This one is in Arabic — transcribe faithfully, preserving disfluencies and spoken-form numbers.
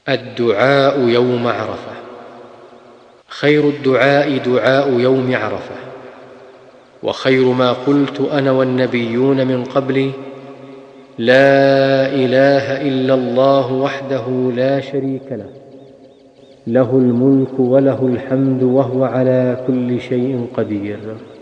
الدعاء يوم عرفة. خير الدعاء دعاء يوم عرفة، وخير ما قلت أنا والنبيون من قبلي: لا إله إلا الله وحده لا شريك له، له الملك وله الحمد وهو على كل شيء قدير.